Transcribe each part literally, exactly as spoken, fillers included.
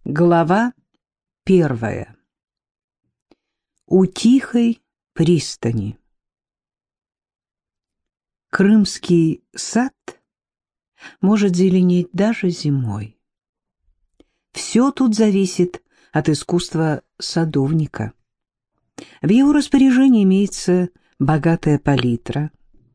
Глава первая. У тихой пристани. Крымский сад может зеленеть даже зимой. Все тут зависит от искусства садовника. В его распоряжении имеется богатая палитра.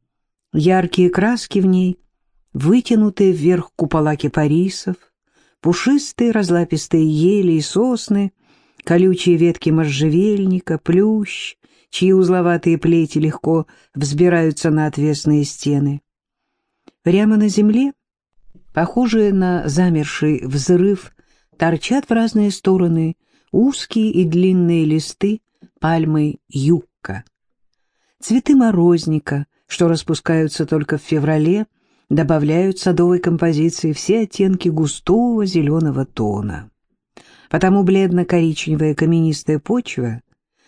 Яркие краски в ней, вытянутые вверх купола кипарисов, пушистые разлапистые ели и сосны, колючие ветки можжевельника, плющ, чьи узловатые плети легко взбираются на отвесные стены. Прямо на земле, похожие на замерший взрыв, торчат в разные стороны узкие и длинные листы пальмы юкка. Цветы морозника, что распускаются только в феврале, добавляют садовой композиции все оттенки густого зеленого тона. Потому бледно-коричневая каменистая почва,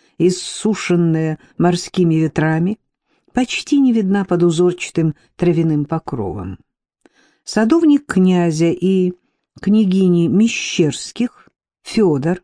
иссушенная морскими ветрами, почти не видна под узорчатым травяным покровом. Садовник князя и княгини Мещерских, Федор,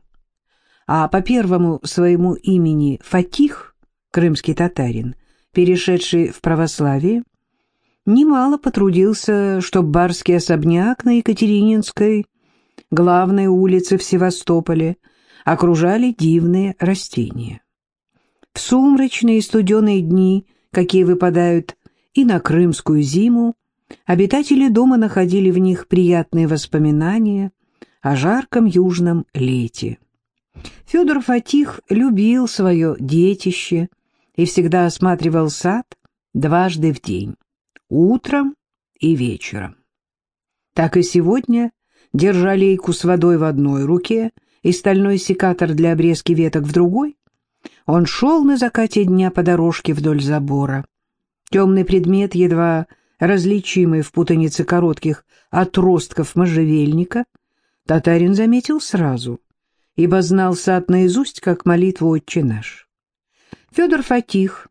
а по первому своему имени Фатих, крымский татарин, перешедший в православие, немало потрудился, чтоб барский особняк на Екатерининской, главной улице в Севастополе, окружали дивные растения. В сумрачные и студеные дни, какие выпадают и на крымскую зиму, обитатели дома находили в них приятные воспоминания о жарком южном лете. Федор Фатих любил свое детище и всегда осматривал сад дважды в день, утром и вечером. Так и сегодня, держа лейку с водой в одной руке и стальной секатор для обрезки веток в другой, он шел на закате дня по дорожке вдоль забора. Темный предмет, едва различимый в путанице коротких отростков можжевельника, татарин заметил сразу, ибо знал сад наизусть, как молитву «Отче наш». Федор Фатих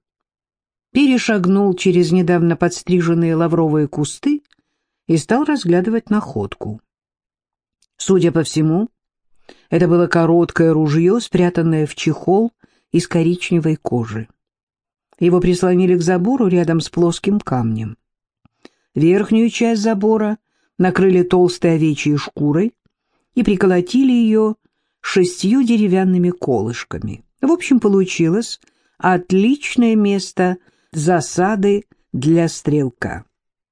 перешагнул через недавно подстриженные лавровые кусты и стал разглядывать находку. Судя по всему, это было короткое ружье, спрятанное в чехол из коричневой кожи. Его прислонили к забору рядом с плоским камнем. Верхнюю часть забора накрыли толстой овечьей шкурой и приколотили ее шестью деревянными колышками. В общем, получилось отличное место засады для стрелка.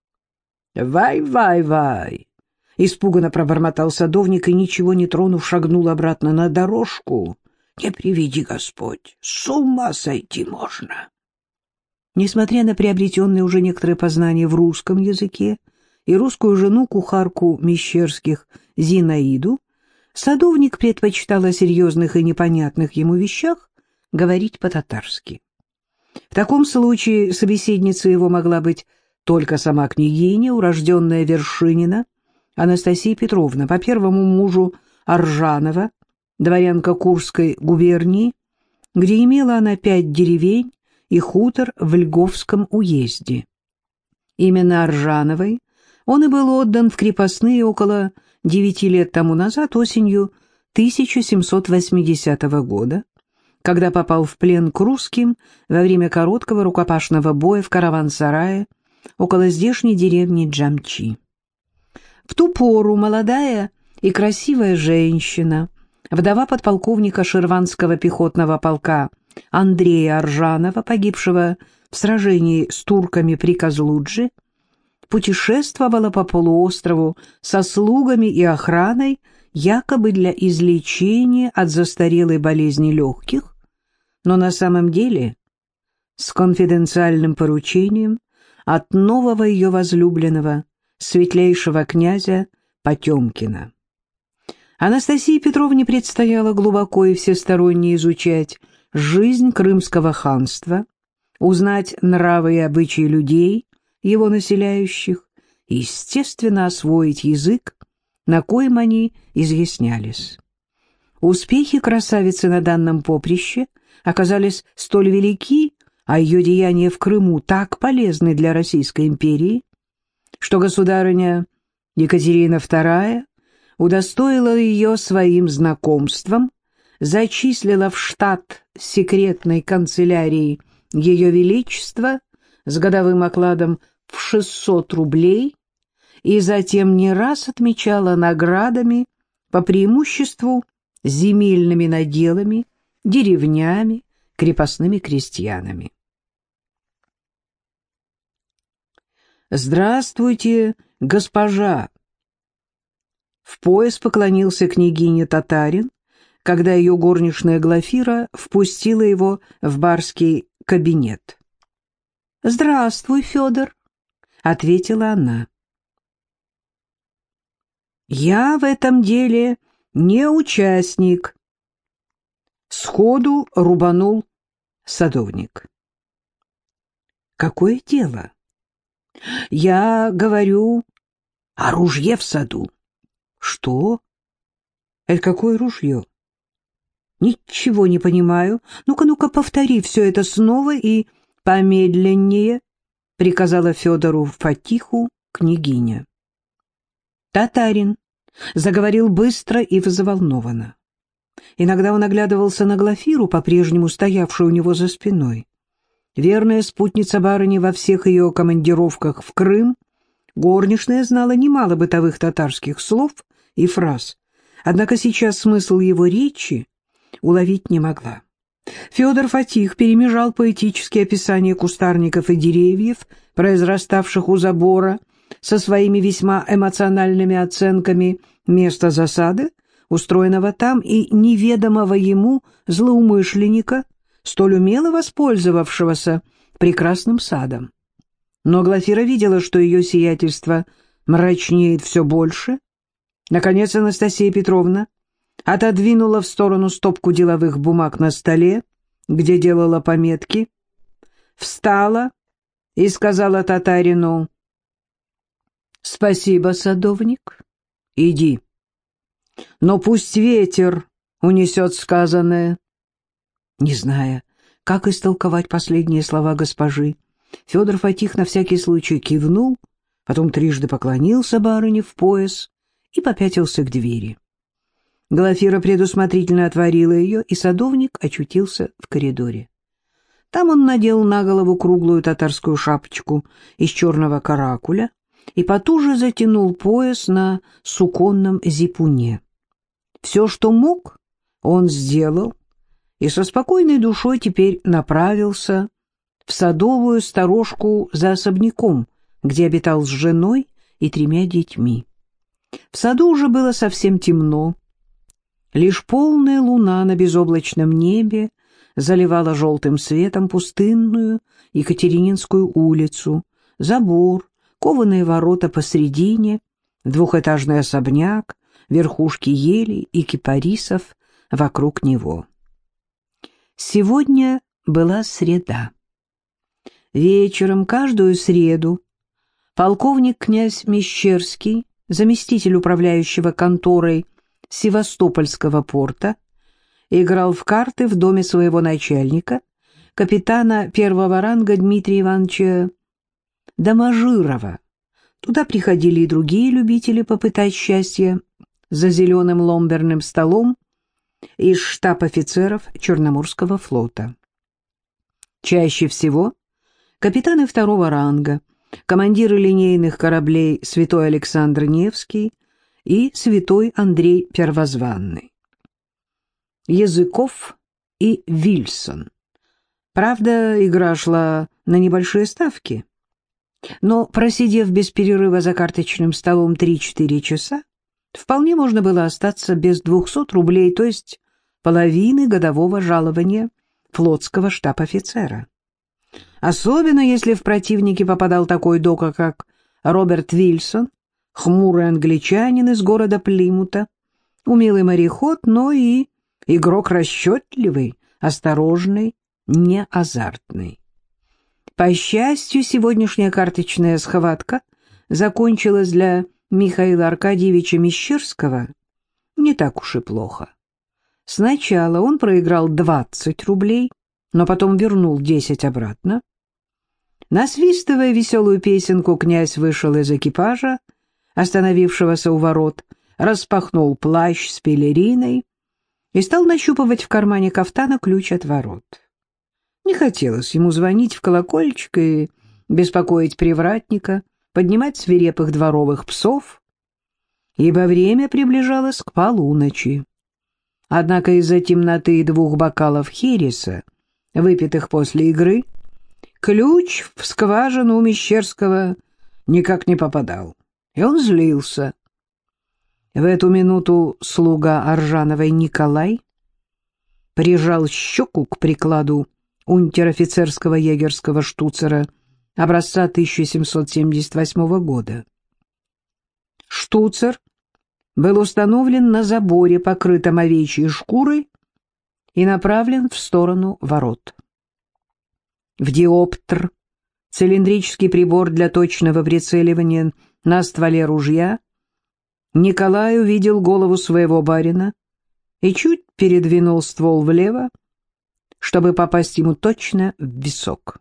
«Вай-вай-вай!» — испуганно пробормотал садовник и, ничего не тронув, шагнул обратно на дорожку. «Не приведи Господь, с ума сойти можно!» Несмотря на приобретенные уже некоторые познания в русском языке и русскую жену-кухарку Мещерских Зинаиду, садовник предпочитал о серьезных и непонятных ему вещах говорить по-татарски. В таком случае собеседницей его могла быть только сама княгиня, урожденная Вершинина, Анастасия Петровна, по первому мужу Аржанова, дворянка Курской губернии, где имела она пять деревень и хутор в Льговском уезде. Именно Аржановой он и был отдан в крепостные около девяти лет тому назад, осенью тысяча семьсот восьмидесятого года, когда попал в плен к русским во время короткого рукопашного боя в караван-сарае около здешней деревни Джамчи. В ту пору молодая и красивая женщина, вдова подполковника Ширванского пехотного полка Андрея Аржанова, погибшего в сражении с турками при Козлудже, путешествовала по полуострову со слугами и охраной якобы для излечения от застарелой болезни легких, но на самом деле с конфиденциальным поручением от нового ее возлюбленного, светлейшего князя Потемкина. Анастасии Петровне предстояло глубоко и всесторонне изучать жизнь Крымского ханства, узнать нравы и обычаи людей, его населяющих, и, естественно, освоить язык, на коем они изъяснялись. Успехи красавицы на данном поприще оказались столь велики, а ее деяния в Крыму так полезны для Российской империи, что государыня Екатерина вторая удостоила ее своим знакомством, зачислила в штат секретной канцелярии Ее Величества с годовым окладом в шестьсот рублей и затем не раз отмечала наградами, по преимуществу земельными наделами, деревнями, крепостными крестьянами. «Здравствуйте, госпожа!» В пояс поклонился княгине Татарин, когда ее горничная Глафира впустила его в барский кабинет. «Здравствуй, Федор», — ответила она. «Я в этом деле не участник», — сходу рубанул садовник. «Какое дело?» «Я говорю о ружье в саду». «Что? Это какое ружье?» «Ничего не понимаю. Ну-ка, ну-ка, повтори все это снова и помедленнее», — приказала Федору Фатиху княгиня. Татарин заговорил быстро и взволнованно. Иногда он оглядывался на Глафиру, по-прежнему стоявшую у него за спиной. Верная спутница барыни во всех ее командировках в Крым, горничная знала немало бытовых татарских слов и фраз, однако сейчас смысл его речи уловить не могла. Федор Фатих перемежал поэтические описания кустарников и деревьев, произраставших у забора, со своими весьма эмоциональными оценками места засады, устроенного там, и неведомого ему злоумышленника, столь умело воспользовавшегося прекрасным садом. Но Глафира видела, что ее сиятельство мрачнеет все больше. Наконец Анастасия Петровна отодвинула в сторону стопку деловых бумаг на столе, где делала пометки, встала и сказала татарину: «Спасибо, садовник, иди, но пусть ветер унесет сказанное». Не зная, как истолковать последние слова госпожи, Федор Фатих на всякий случай кивнул, потом трижды поклонился барыне в пояс и попятился к двери. Глафира предусмотрительно отворила ее, и садовник очутился в коридоре. Там он надел на голову круглую татарскую шапочку из черного каракуля и потуже затянул пояс на суконном зипуне. Все, что мог, он сделал, и со спокойной душой теперь направился в садовую сторожку за особняком, где обитал с женой и тремя детьми. В саду уже было совсем темно. Лишь полная луна на безоблачном небе заливала желтым светом пустынную Екатерининскую улицу, забор, кованые ворота посредине, двухэтажный особняк, верхушки елей и кипарисов вокруг него. Сегодня была среда. Вечером каждую среду полковник князь Мещерский, заместитель управляющего конторой Севастопольского порта, играл в карты в доме своего начальника, капитана первого ранга Дмитрия Ивановича Доможирова. Туда приходили и другие любители попытать счастье за зеленым ломберным столом из штаб-офицеров Черноморского флота. Чаще всего капитаны второго ранга, командиры линейных кораблей Святой Александр Невский и Святой Андрей Первозванный, Языков и Вильсон. Правда, игра шла на небольшие ставки, но, просидев без перерыва за карточным столом три-четыре часа, вполне можно было остаться без двухсот рублей, то есть половины годового жалования флотского штаб-офицера. Особенно если в противники попадал такой дока, как Роберт Вильсон, хмурый англичанин из города Плимута, умелый мореход, но и игрок расчетливый, осторожный, не азартный. По счастью, сегодняшняя карточная схватка закончилась для Михаила Аркадьевича Мещерского не так уж и плохо. Сначала он проиграл двадцать рублей, но потом вернул десять обратно. Насвистывая веселую песенку, князь вышел из экипажа, остановившегося у ворот, распахнул плащ с пелериной и стал нащупывать в кармане кафтана ключ от ворот. Не хотелось ему звонить в колокольчик и беспокоить привратника, поднимать свирепых дворовых псов, ибо время приближалось к полуночи. Однако из-за темноты и двух бокалов хереса, выпитых после игры, ключ в скважину у Мещерского никак не попадал, и он злился. В эту минуту слуга Аржановой Николай прижал щеку к прикладу унтер-офицерского егерского штуцера образца тысяча семьсот семьдесят восьмого года. Штуцер был установлен на заборе, покрытом овечьей шкурой, и направлен в сторону ворот. В диоптр, цилиндрический прибор для точного прицеливания на стволе ружья, Николай увидел голову своего барина и чуть передвинул ствол влево, чтобы попасть ему точно в висок.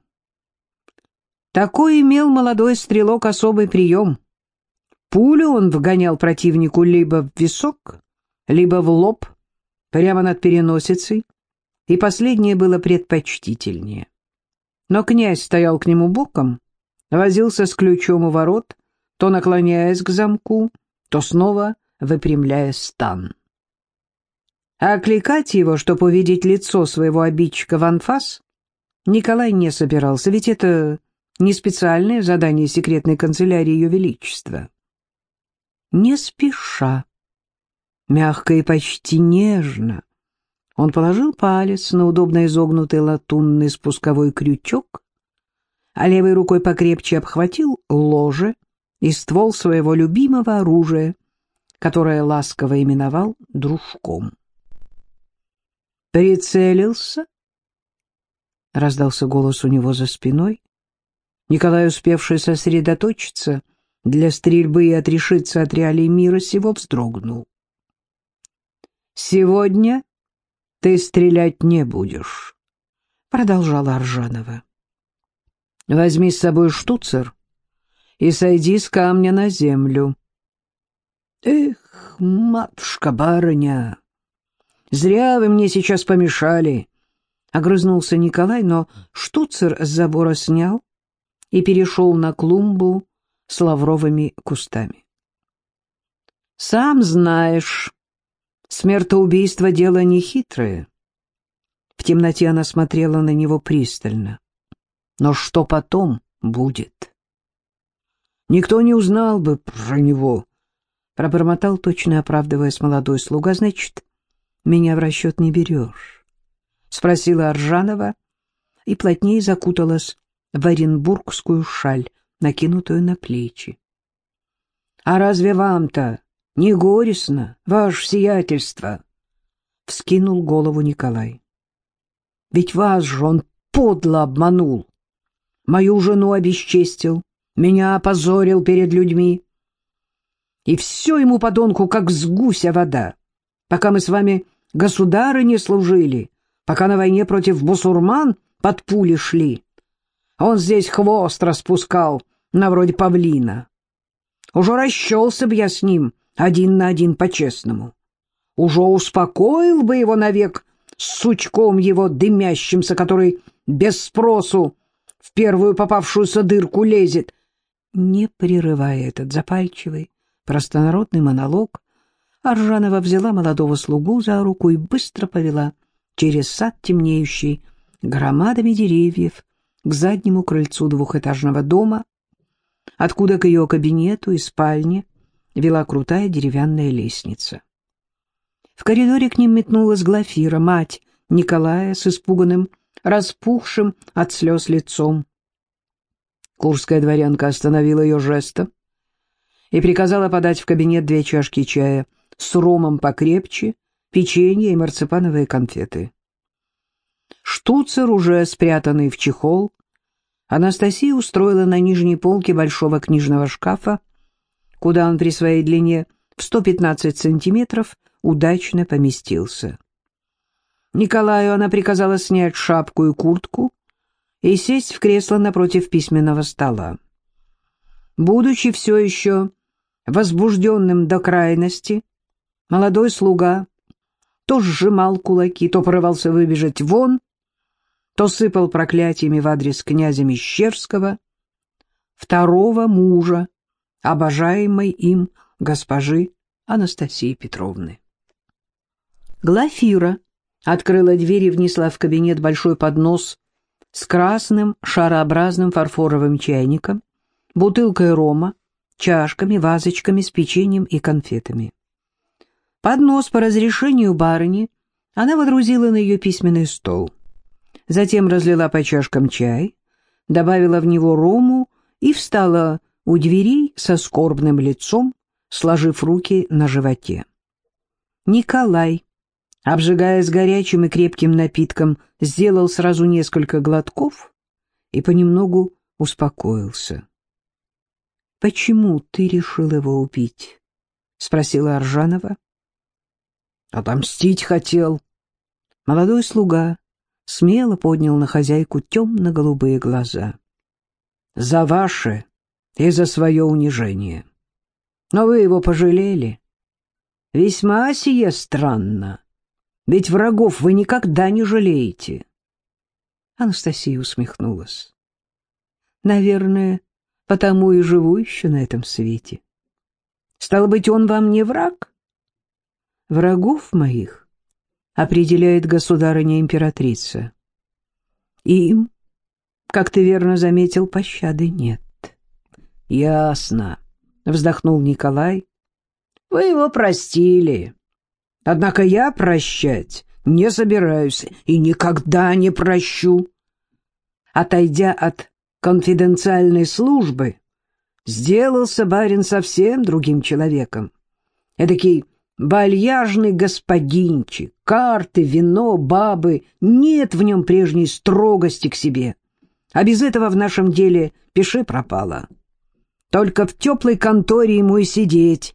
Такой имел молодой стрелок особый прием. Пулю он вгонял противнику либо в висок, либо в лоб, прямо над переносицей, и последнее было предпочтительнее. Но князь стоял к нему боком, возился с ключом у ворот, то наклоняясь к замку, то снова выпрямляя стан. А окликать его, чтобы увидеть лицо своего обидчика в анфас, Николай не собирался, ведь это не специальное задание секретной канцелярии Ее Величества. Не спеша, мягко и почти нежно, он положил палец на удобно изогнутый латунный спусковой крючок, а левой рукой покрепче обхватил ложе и ствол своего любимого оружия, которое ласково именовал дружком. «Прицелился?» — раздался голос у него за спиной. Николай, успевший сосредоточиться для стрельбы и отрешиться от реалий мира сего, вздрогнул. «Сегодня ты стрелять не будешь», — продолжала Аржанова. «Возьми с собой штуцер и сойди с камня на землю». «Эх, матушка-барыня, зря вы мне сейчас помешали», — огрызнулся Николай, но штуцер с забора снял и перешел на клумбу с лавровыми кустами. «Сам знаешь, смертоубийство — дело нехитрое». В темноте она смотрела на него пристально. «Но что потом будет?» «Никто не узнал бы про него», — пробормотал, точно оправдываясь молодой слуга. «Значит, меня в расчет не берешь?» — спросила Аржанова и плотнее закуталась в оренбургскую шаль, накинутую на плечи. «А разве вам-то не горестно, ваше сиятельство?» — вскинул голову Николай. «Ведь вас же он подло обманул, мою жену обесчестил, меня опозорил перед людьми. И все ему, подонку, как с гуся вода. Пока мы с вами государыне служили, пока на войне против бусурман под пули шли, он здесь хвост распускал, на вроде павлина. Уже расчелся бы я с ним один на один по-честному. Уже успокоил бы его навек с сучком его дымящимся, который без спросу в первую попавшуюся дырку лезет». Не прерывая этот запальчивый, простонародный монолог, Аржанова взяла молодого слугу за руку и быстро повела через сад, темнеющий громадами деревьев, к заднему крыльцу двухэтажного дома, откуда к ее кабинету и спальне вела крутая деревянная лестница. В коридоре к ним метнулась Глафира, мать Николая, с испуганным, распухшим от слез лицом. Курская дворянка остановила ее жестом и приказала подать в кабинет две чашки чая с ромом покрепче, печенье и марципановые конфеты. Штуцер, уже спрятанный в чехол, Анастасия устроила на нижней полке большого книжного шкафа, куда он при своей длине в сто пятнадцать сантиметров удачно поместился. Николаю она приказала снять шапку и куртку и сесть в кресло напротив письменного стола. Будучи все еще возбужденным до крайности, Молодой слуга то сжимал кулаки, то порывался выбежать вон, то сыпал проклятиями в адрес князя Мещерского, второго мужа, обожаемой им госпожи Анастасии Петровны. Глафира открыла дверь и внесла в кабинет большой поднос с красным шарообразным фарфоровым чайником, бутылкой рома, чашками, вазочками с печеньем и конфетами. Поднос по разрешению барыни она водрузила на ее письменный стол. Затем разлила по чашкам чай, добавила в него рому и встала у дверей со скорбным лицом, сложив руки на животе. Николай, обжигаясь горячим и крепким напитком, сделал сразу несколько глотков и понемногу успокоился. — Почему ты решил его убить? — спросила Аржанова. — Отомстить хотел. Молодой слуга смело поднял на хозяйку темно-голубые глаза. — За ваше и за свое унижение. Но вы его пожалели. Весьма сие странно. Ведь врагов вы никогда не жалеете. Анастасия усмехнулась. Наверное, потому и живу еще на этом свете. Стало быть, он вам не враг? Врагов моих определяет государыня-императрица. Им, как ты верно заметил, пощады нет. Ясно, вздохнул Николай. Вы его простили. Однако я прощать не собираюсь и никогда не прощу. Отойдя от конфиденциальной службы, сделался барин совсем другим человеком. Эдакий вальяжный господинчик, карты, вино, бабы, нет в нем прежней строгости к себе. А без этого в нашем деле пиши пропало. Только в теплой конторе ему и сидеть.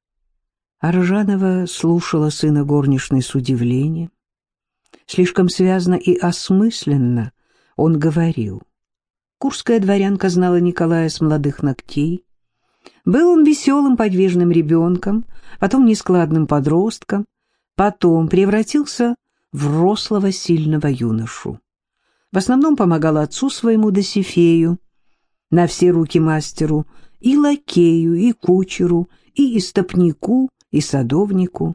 Аржанова слушала сына горничной с удивлением. Слишком связно и осмысленно он говорил. Курская дворянка знала Николая с молодых ногтей. Был он веселым подвижным ребенком, потом нескладным подростком, потом превратился в рослого сильного юношу. В основном помогал отцу своему Досифею, на все руки мастеру, и лакею, и кучеру, и истопнику, и садовнику.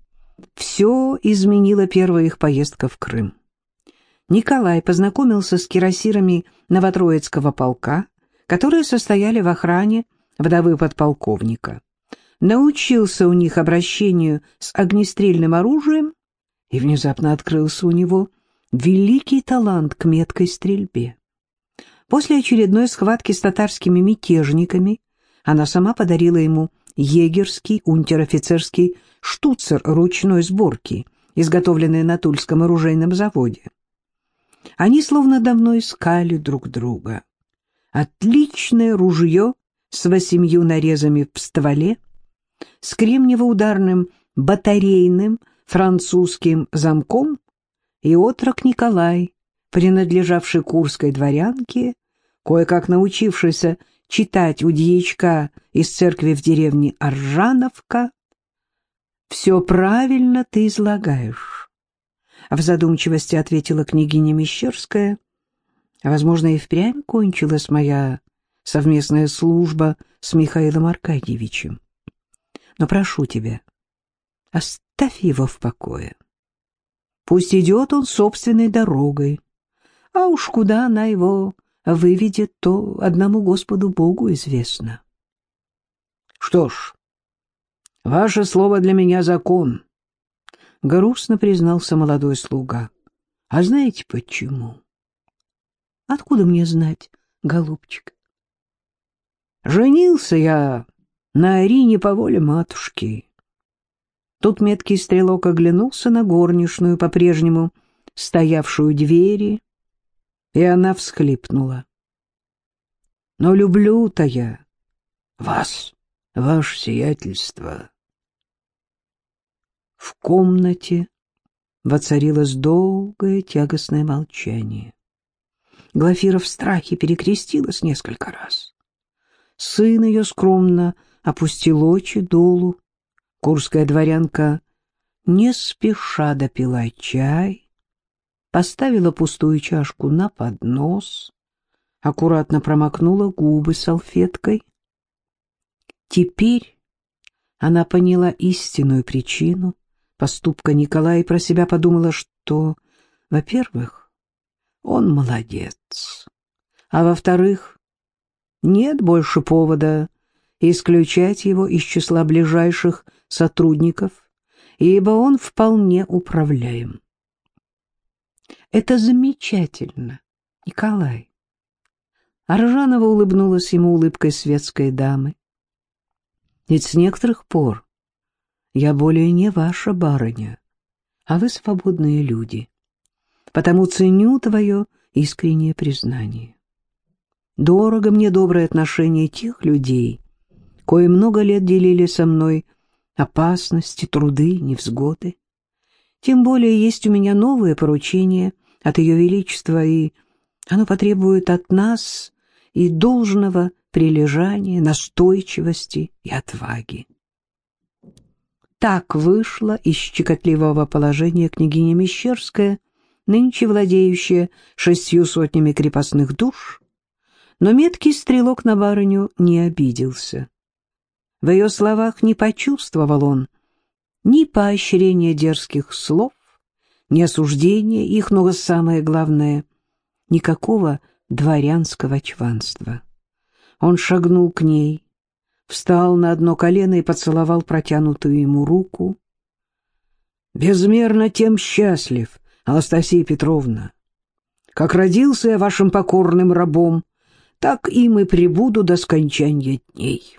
Все изменила первая их поездка в Крым. Николай познакомился с кирасирами Новотроицкого полка, которые состояли в охране вдовы подполковника. Научился у них обращению с огнестрельным оружием, и внезапно открылся у него великий талант к меткой стрельбе. После очередной схватки с татарскими мятежниками она сама подарила ему егерский унтер-офицерский штуцер ручной сборки, изготовленный на Тульском оружейном заводе. Они словно давно искали друг друга. Отличное ружье с восемью нарезами в стволе, с кремнево-ударным батарейным французским замком, и отрок Николай, принадлежавший курской дворянке, кое-как научившийся читать у дьячка из церкви в деревне Аржановка. «Все правильно ты излагаешь», — в задумчивости ответила княгиня Мещерская. «Возможно, и впрямь кончилась моя совместная служба с Михаилом Аркадьевичем. Но прошу тебя, оставь его в покое. Пусть идет он собственной дорогой, а уж куда она его выведет, то одному Господу Богу известно». «Что ж, ваше слово для меня закон», — грустно признался молодой слуга. «А знаете почему?» «Откуда мне знать, голубчик?» «Женился я на Арине по воле матушки». Тут меткий стрелок оглянулся на горничную, по-прежнему стоявшую у двери, и она всхлипнула. «Но люблю-то я вас, ваше сиятельство». В комнате воцарилось долгое тягостное молчание. Глафира в страхе перекрестилась несколько раз. Сын ее скромно опустил очи долу, Курская дворянка не спеша допила чай, поставила пустую чашку на поднос, аккуратно промокнула губы салфеткой. Теперь она поняла истинную причину поступка Николая и про себя подумала, что, во-первых, он молодец, а во-вторых, нет больше повода исключать его из числа ближайших сотрудников, ибо он вполне управляем. Это замечательно, Николай. Аржанова улыбнулась ему улыбкой светской дамы. Ведь с некоторых пор я более не ваша барыня, а вы свободные люди, потому ценю твое искреннее признание. Дорого мне доброе отношение тех людей, кои много лет делили со мной опасности, труды, невзгоды. Тем более есть у меня новое поручение от Ее Величества, и оно потребует от нас и должного прилежания, настойчивости и отваги. Так вышла из щекотливого положения княгиня Мещерская, нынче владеющая шестью сотнями крепостных душ, но меткий стрелок на барыню не обиделся. В ее словах не почувствовал он ни поощрения дерзких слов, ни осуждения их, но самое главное — никакого дворянского чванства. Он шагнул к ней, встал на одно колено и поцеловал протянутую ему руку. «Безмерно тем счастлив, Анастасия Петровна. Как родился я вашим покорным рабом, так им и пребуду до скончания дней».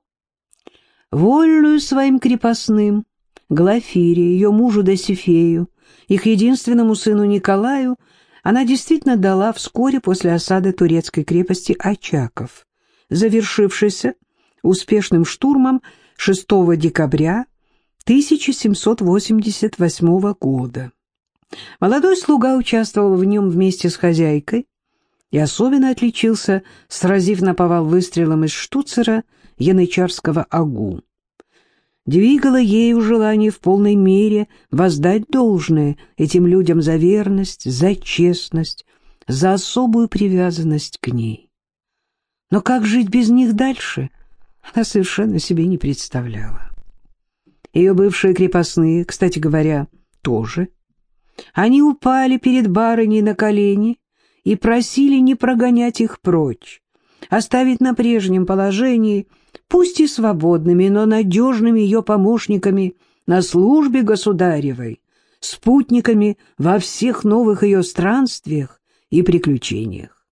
Вольную своим крепостным, Глафире, ее мужу Досифею, их единственному сыну Николаю, она действительно дала вскоре после осады турецкой крепости Очаков, завершившейся успешным штурмом шестого декабря тысяча семьсот восемьдесят восьмого года. Молодой слуга участвовал в нем вместе с хозяйкой и особенно отличился, сразив наповал выстрелом из штуцера янычарского агу. Двигало ею желание в полной мере воздать должное этим людям за верность, за честность, за особую привязанность к ней. Но как жить без них дальше, она совершенно себе не представляла. Ее бывшие крепостные, кстати говоря, тоже. Они упали перед барыней на колени и просили не прогонять их прочь, оставить на прежнем положении, пусть и свободными, но надежными ее помощниками на службе государевой, спутниками во всех новых ее странствиях и приключениях.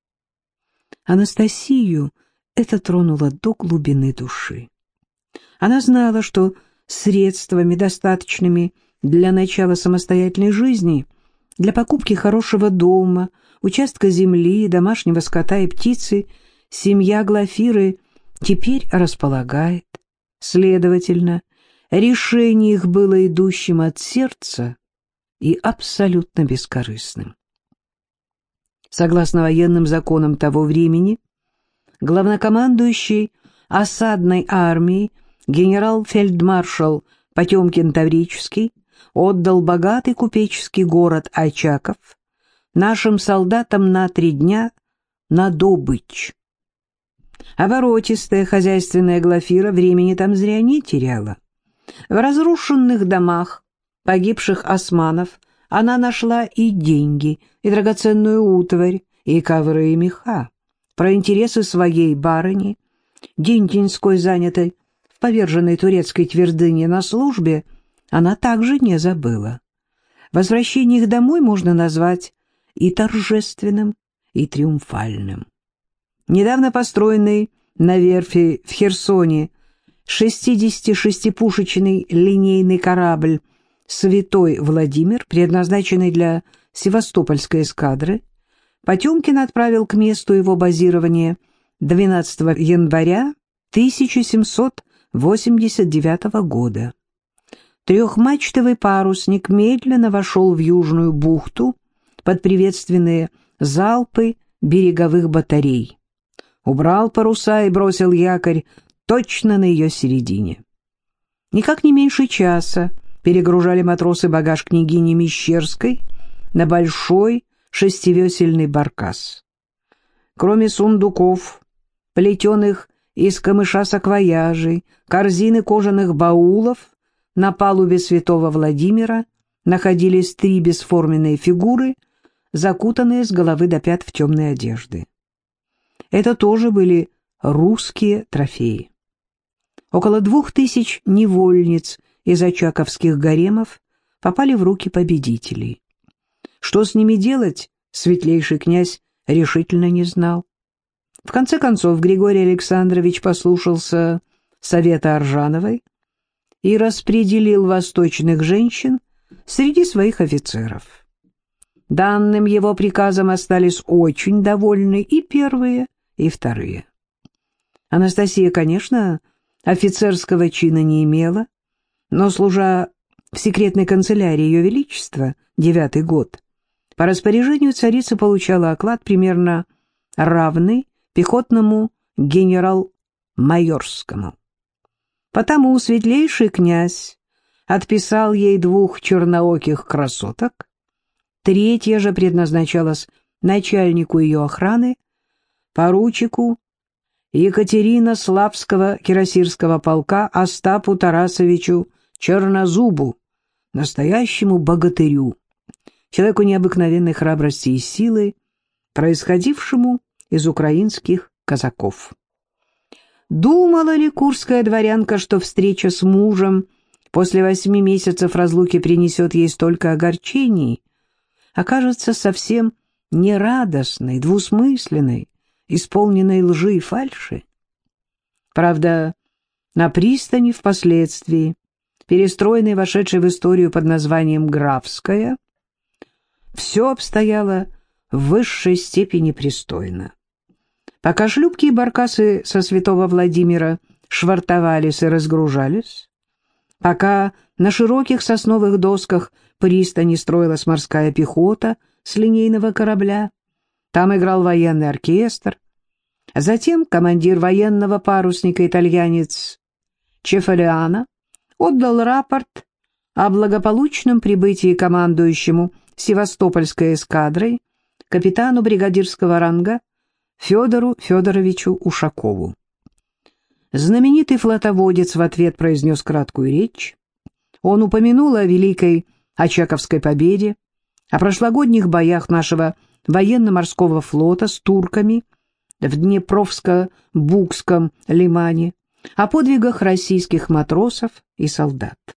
Анастасию это тронуло до глубины души. Она знала, что средствами, достаточными для начала самостоятельной жизни, для покупки хорошего дома, участка земли, домашнего скота и птицы, семья Глафиры теперь располагает. Следовательно, решение их было идущим от сердца и абсолютно бескорыстным. Согласно военным законам того времени, главнокомандующий осадной армией генерал-фельдмаршал Потемкин-Таврический отдал богатый купеческий город Очаков нашим солдатам на три дня на добычу. Оборотистая хозяйственная Глафира времени там зря не теряла. В разрушенных домах погибших османов она нашла и деньги, и драгоценную утварь, и ковры, и меха. Про интересы своей барыни, Динтинской, занятой в поверженной турецкой твердыне на службе, она также не забыла. Возвращение их домой можно назвать и торжественным, и триумфальным. Недавно построенный на верфи в Херсоне шестидесятишестипушечный линейный корабль «Святой Владимир», предназначенный для Севастопольской эскадры, Потемкин отправил к месту его базирования двенадцатого января тысяча семьсот восемьдесят девятого года. Трехмачтовый парусник медленно вошел в Южную бухту под приветственные залпы береговых батарей, убрал паруса и бросил якорь точно на ее середине. Никак не меньше часа перегружали матросы багаж княгини Мещерской на большой шестивесельный баркас. Кроме сундуков, плетеных из камыша саквояжей, корзины кожаных баулов, на палубе святого Владимира находились три бесформенные фигуры, закутанные с головы до пят в темные одежды. Это тоже были русские трофеи. Около двух тысяч невольниц из очаковских гаремов попали в руки победителей. Что с ними делать, светлейший князь решительно не знал. В конце концов Григорий Александрович послушался совета Аржановой и распределил восточных женщин среди своих офицеров. Данным его приказом остались очень довольны и первые, и вторые. Анастасия, конечно, офицерского чина не имела, но, служа в секретной канцелярии Ее Величества девятый год, по распоряжению царицы получала оклад примерно равный пехотному генерал-майорскому. Потому светлейший князь отписал ей двух чернооких красоток, третья же предназначалась начальнику ее охраны, поручику Екатеринославского кирасирского полка Остапу Тарасовичу Чернозубу, настоящему богатырю, человеку необыкновенной храбрости и силы, происходившему из украинских казаков. Думала ли курская дворянка, что встреча с мужем после восьми месяцев разлуки принесет ей столько огорчений, окажется совсем нерадостной, двусмысленной, исполненной лжи и фальши? Правда, на пристани впоследствии, перестроенной, вошедшей в историю под названием «Графская», все обстояло в высшей степени пристойно. Пока шлюпки и баркасы со святого Владимира швартовались и разгружались, пока на широких сосновых досках пристани строилась морская пехота с линейного корабля, там играл военный оркестр, а затем командир военного парусника, итальянец Чефалиано, отдал рапорт о благополучном прибытии командующему Севастопольской эскадрой капитану бригадирского ранга Федору Федоровичу Ушакову. Знаменитый флотоводец в ответ произнес краткую речь. Он упомянул о великой Очаковской победе, о прошлогодних боях нашего военно-морского флота с турками в Днепровско-Букском лимане, о подвигах российских матросов и солдат.